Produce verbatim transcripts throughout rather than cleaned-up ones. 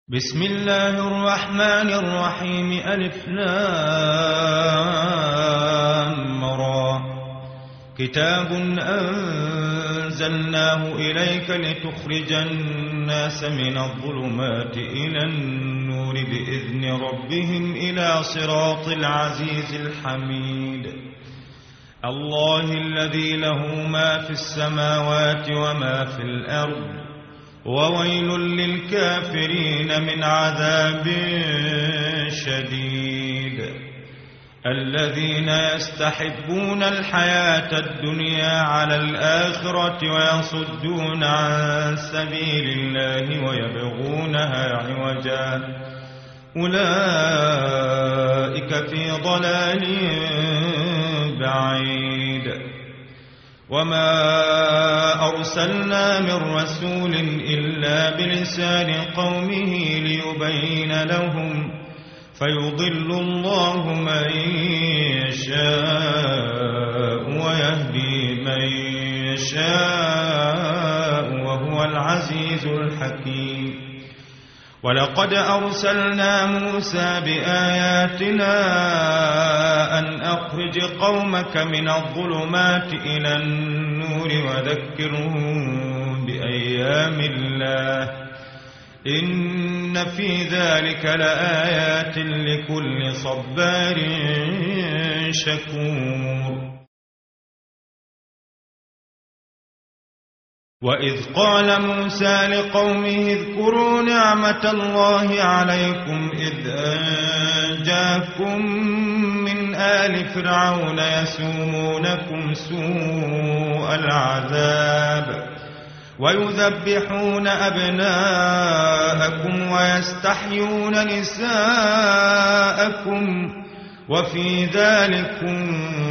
بسم الله الرحمن الرحيم. ألف لام را. كتاب أنزلناه إليك لتخرج الناس من الظلمات إلى النور بإذن ربهم إلى صراط العزيز الحميد. الله الذي له ما في السماوات وما في الأرض، وويل للكافرين من عذاب شديد. الذين يستحبون الحياة الدنيا على الآخرة ويصدون عن سبيل الله ويبغونها عوجا، أولئك في ضلال بعيد. وما أرسلنا من رسول إلا بلسان قومه ليبين لهم، فيضل الله من يشاء ويهدي من يشاء وهو العزيز الحكيم. ولقد أرسلنا موسى بآياتنا أن أخرج قومك من الظلمات إلى النور وذكرهم بأيام الله، إن في ذلك لآيات لكل صبار شكور. وإذ قال موسى لقومه اذكروا نعمة الله عليكم إذ أنجاكم من آل فرعون يسومونكم سوء العذاب ويذبحون أبناءكم ويستحيون نساءكم وفي ذلكم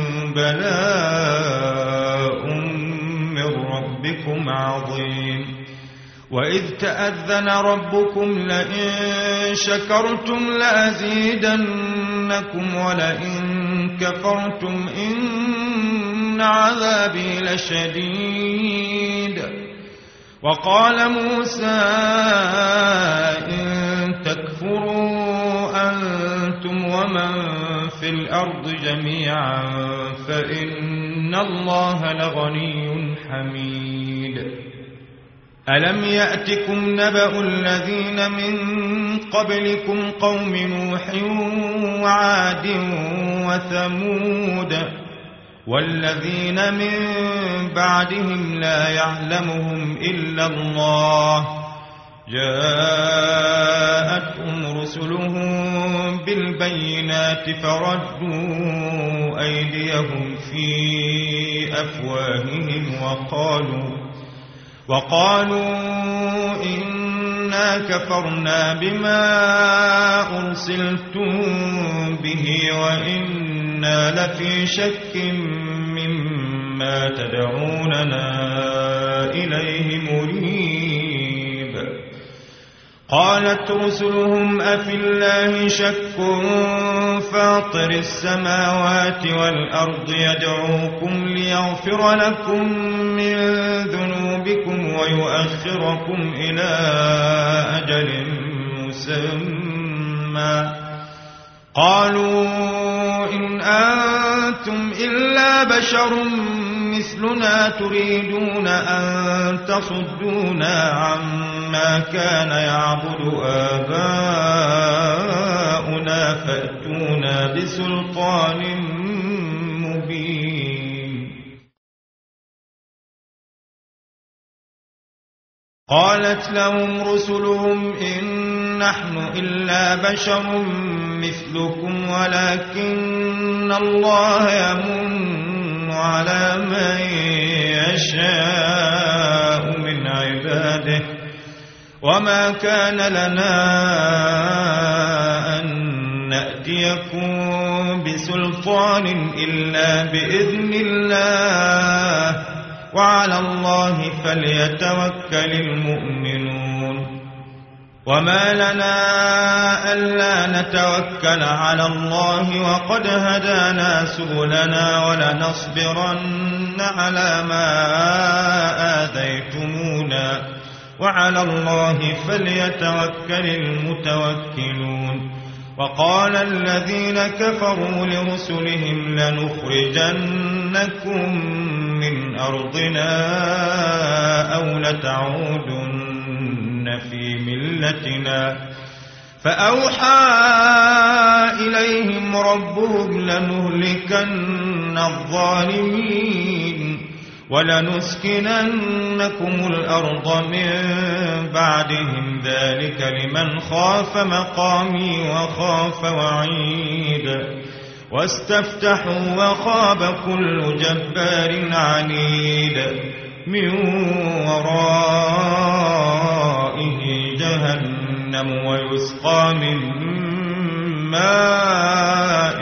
بلاء ربكم عظيم. وإذ تأذن ربكم لئن شكرتم لأزيدنكم ولئن كفرتم إن عذابي لشديد. وقال موسى إن تكفروا أنتم ومن في الأرض جميعا فإن الله لغني حميد. ألم يأتكم نبأ الذين من قبلكم قوم نوح وعاد وثمود والذين من بعدهم لا يعلمهم إلا الله، جاءتهم رسلهم بالبينات فردوا أيديهم في أفواههم وقالوا وقالوا إنا كفرنا بما أرسلتم به وإنا لفي شك مما تدعوننا إليه مريب. قالت رسلهم أفي الله شك فاطر السماوات والأرض يدعوكم ليغفر لكم من ذنوبكم ويؤخركم إلى أجل مسمى. قالوا إن أنتم إلا بشر مثلنا تريدون أن تصدونا عما كان يعبد آباؤنا فأتونا بسلطان مبين. قالت لهم رسلهم إن نحن إلا بشر مثلكم ولكن الله يمن على من يشاء من عباده، وما كان لنا أن نأتيكم بسلطان إلا بإذن الله، وعلى الله فليتوكل المؤمنون. وما لنا ألا نتوكل على الله وقد هدانا سبلنا ولنصبرن على ما آذيتمونا وعلى الله فليتوكل المتوكلون. وقال الذين كفروا لرسلهم لنخرجنكم من أرضنا أو لتعودن في ملتنا فأوحى إليهم ربهم لنهلكن الظالمين ولنسكننكم الأرض من بعدهم ذلك لمن خاف مقامي وخاف وعيد. واستفتحوا وخاب كل جبار عنيد من ورائه جهنم ويسقى من ماء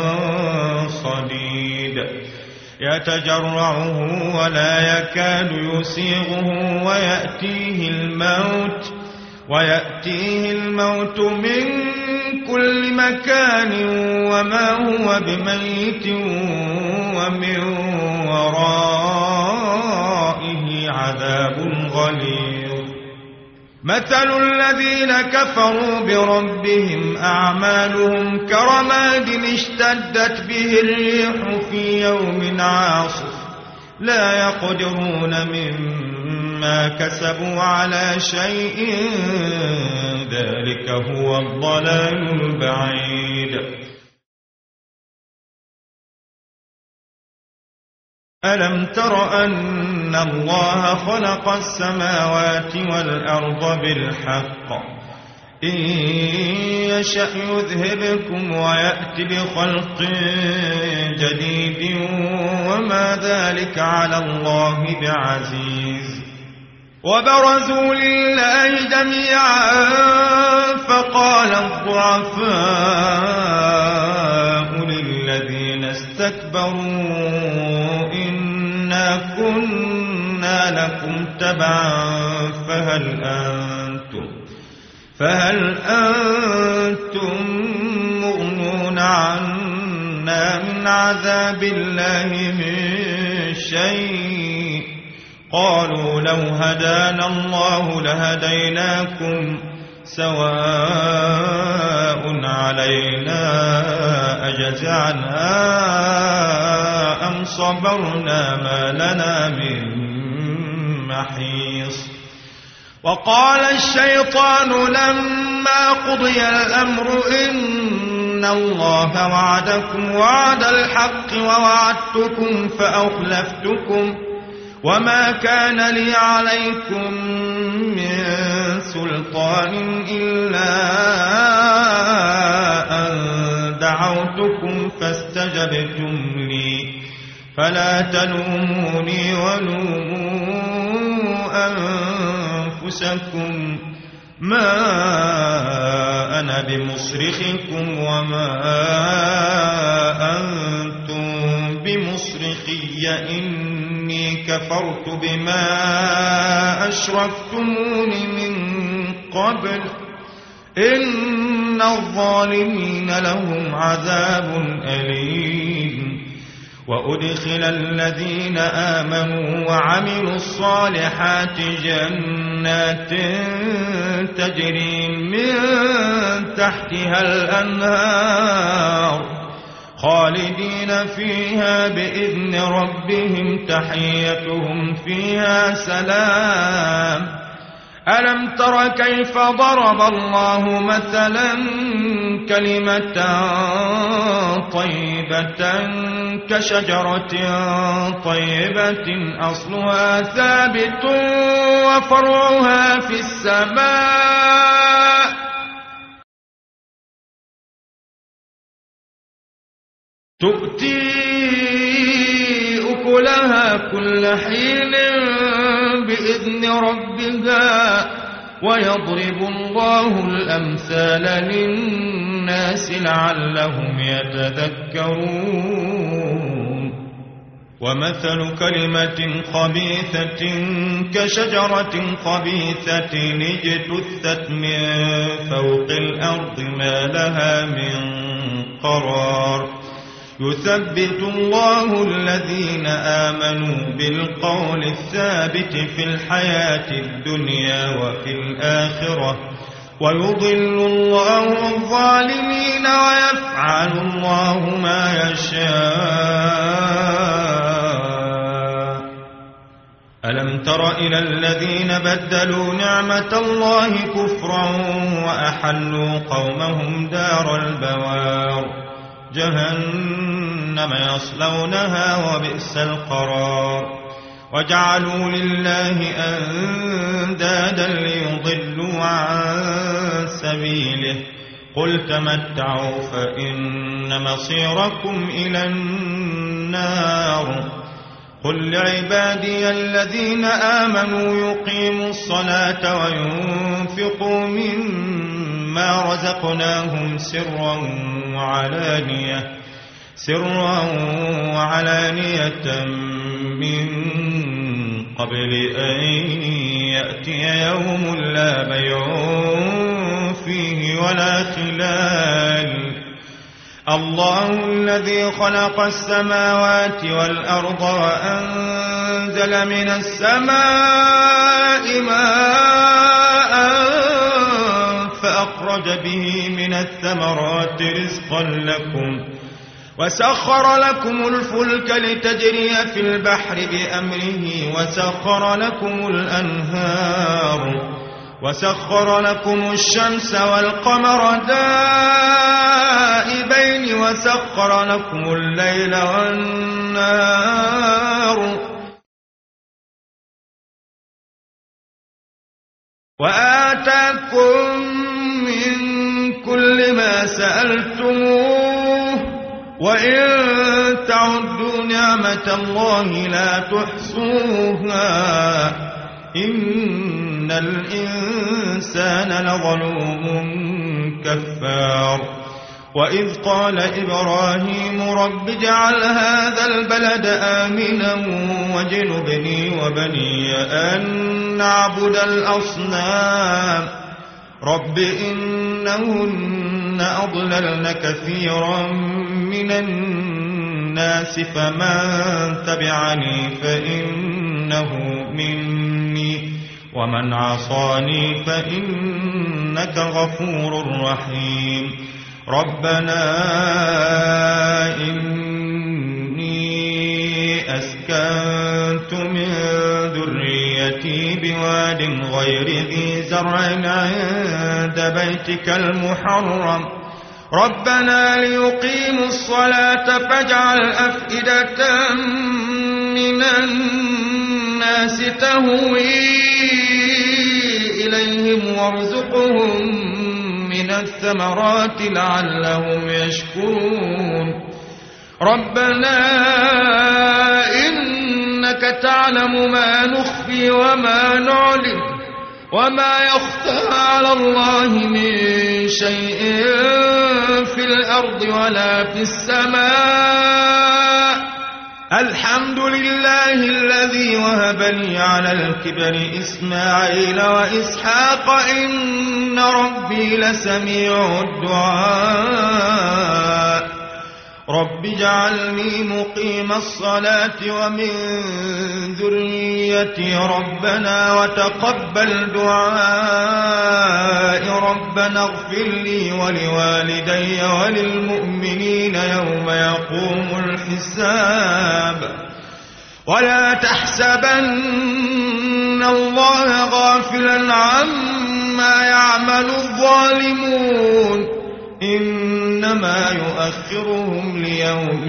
صديد يتجرعه ولا يكاد يسيغه ويأتيه الموت ويأتيه الموت من كل مكان وما هو بميت ومن ورائه عذاب غليظ. مثل الذين كفروا بربهم أعمالهم كرماد اشتدت به الريح في يوم عاصف لا يقدرون مما كسبوا على شيء ذلك هو الضلال البعيد. ألم تر أن الله خلق السماوات والأرض بالحق إن يشأ يذهبكم ويأتي بخلق جديد وما ذلك على الله بعزيز. وبرزوا لله جميعا فقال الضعفاء للذين استكبروا إنا كنا لكم تبعا فهل أنتم فهل أنتم مغنون عنا من عذاب الله من شيء قالوا لو هدانا الله لهديناكم سواء علينا أجزعنا أم صبرنا ما لنا من محيص. وقال الشيطان لما قضي الأمر إن الله وعدكم وعد الحق ووعدتكم فأخلفتكم وما كان لي عليكم من سلطان إلا أن دعوتكم فاستجبتم لي فلا تلوموني ولوموا أنفسكم ما أنا بمصرخكم وما أنتم بمصرخي إني كفرت بما أشركتمون من قبل إن الظالمين لهم عذاب أليم. وأدخل الذين آمنوا وعملوا الصالحات جنات تجري من تحتها الأنهار خالدين فيها بإذن ربهم تحيتهم فيها سلام. ألم تر كيف ضرب الله مثلا كلمة طيبة كشجرة طيبة أصلها ثابت وفرعها في السماء تؤتي أكلها كل حين بإذن ربها ويضرب الله الأمثال للناس لعلهم يتذكرون. ومثل كلمة خبيثة كشجرة خبيثة اجتثت من فوق الأرض ما لها من قرار يثبت الله الذين آمنوا بالقول الثابت في الحياة الدنيا وفي الآخرة ويضل الله الظالمين ويفعل الله ما يشاء. ألم تر إلى الذين بدلوا نعمة الله كفرا وأحلوا قومهم دار البوار جهنم يصلونها وبئس القرار وجعلوا لله أندادا ليضلوا عن سبيله قل تمتعوا فإن مصيركم إلى النار قل لعبادي الذين آمنوا يقيموا الصلاة وينفقوا مما رزقناهم سرا وعلانية سرا وعلانية من قبل أن يأتي يوم لا بيع فيه ولا خلال. الله الذي خلق السماوات والأرض وأنزل من السماء ماء فأخرج به من الثمرات رزقا لكم وسخر لكم الفلك لتجري في البحر بأمره وسخر لكم الأنهار وسخر لكم الشمس والقمر دائبين وسخر لكم الليل والنهار وآتاكم من كل ما سألتموه وإن تعدوا نعمة الله لا تحصوها إن الإنسان لظلوم كفار. وإذ قال إبراهيم رب اجعل هذا البلد آمنا واجنبني وبني أن نعبد الأصنام رب إنهن أضللن كثيرا من الناس فمن تبعني فإنه مني ومن عصاني فإنك غفور رحيم. ربنا إني أسكنت من ذريتي بواد غير ذي زرع عند بيتك المحرم ربنا ليقيموا الصلاة فاجعل أفئدة من الناس تهوي إليهم وارزقهم من الثمرات لعلهم يشكرون. ربنا إنك تعلم ما نخفي وما نعلن وما يخفى على الله من شيء في الأرض ولا في السماء. الحمد لله الذي وهب لي على الكبر إسماعيل وإسحاق إن ربي لسميع الدعاء. رب اجعلني مقيم الصلاة ومن ذريتي ربنا وتقبل دعاء ربنا اغفر لي ولوالدي وللمؤمنين يوم يقوم الحساب. ولا تحسبن الله غافلا عما يعمل الظالمون إنما يؤخرهم ليوم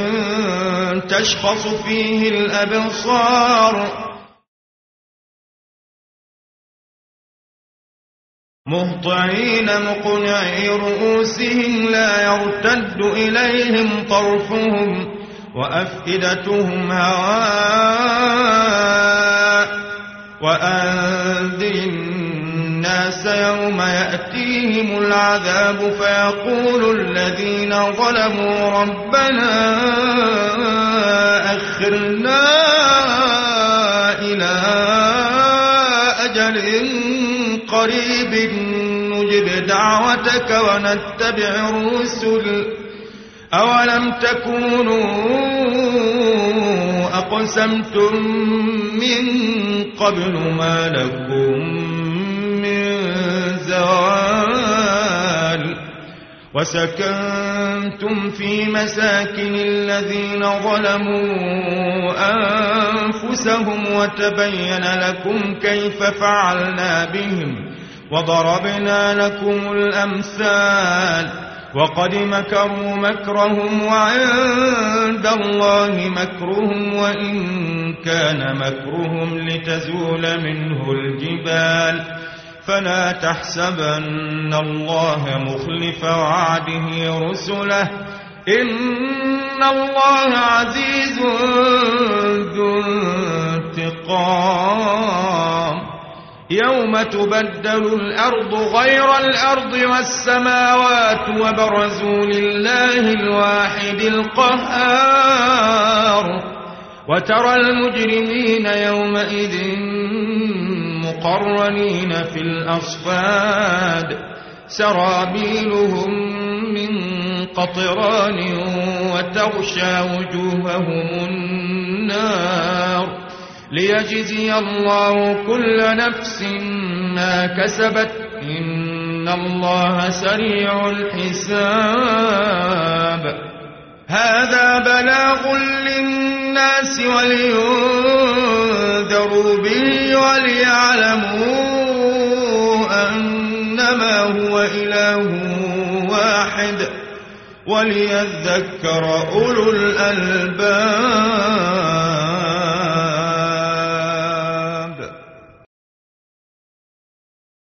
تشخص فيه الأبصار. مهطعين مقنعي رؤوسهم لا يرتد إليهم طرفهم وأفئدتهم هواء. وأنذر الناس يوم يأتيهم العذاب فيقول الذين ظلموا ربنا أخرنا إلى أجل قريب نجب دعوتك ونتبع الرسل أولم تكونوا أقسمتم من قبل ما لكم من زوال وسكنتم في مساكن الذين ظلموا أنفسهم وتبين لكم كيف فعلنا بهم وضربنا لكم الأمثال وقد مكروا مكرهم وعند الله مكرهم وإن كان مكرهم لتزول منه الجبال فلا تحسبن الله مخلف وعده رسله إن الله عزيز ذو انتقام يوم تبدل الأرض غير الأرض والسماوات وبرزوا لله الواحد القهار وترى المجرمين يومئذ مقرنين في الأصفاد سرابيلهم من قطران وتغشى وجوههم النار ليجزي الله كل نفس ما كسبت إن الله سريع الحساب هذا بلاغ للناس ولينذروا به وليعلموا أنما هو إله واحد وليذكر أولو الألباب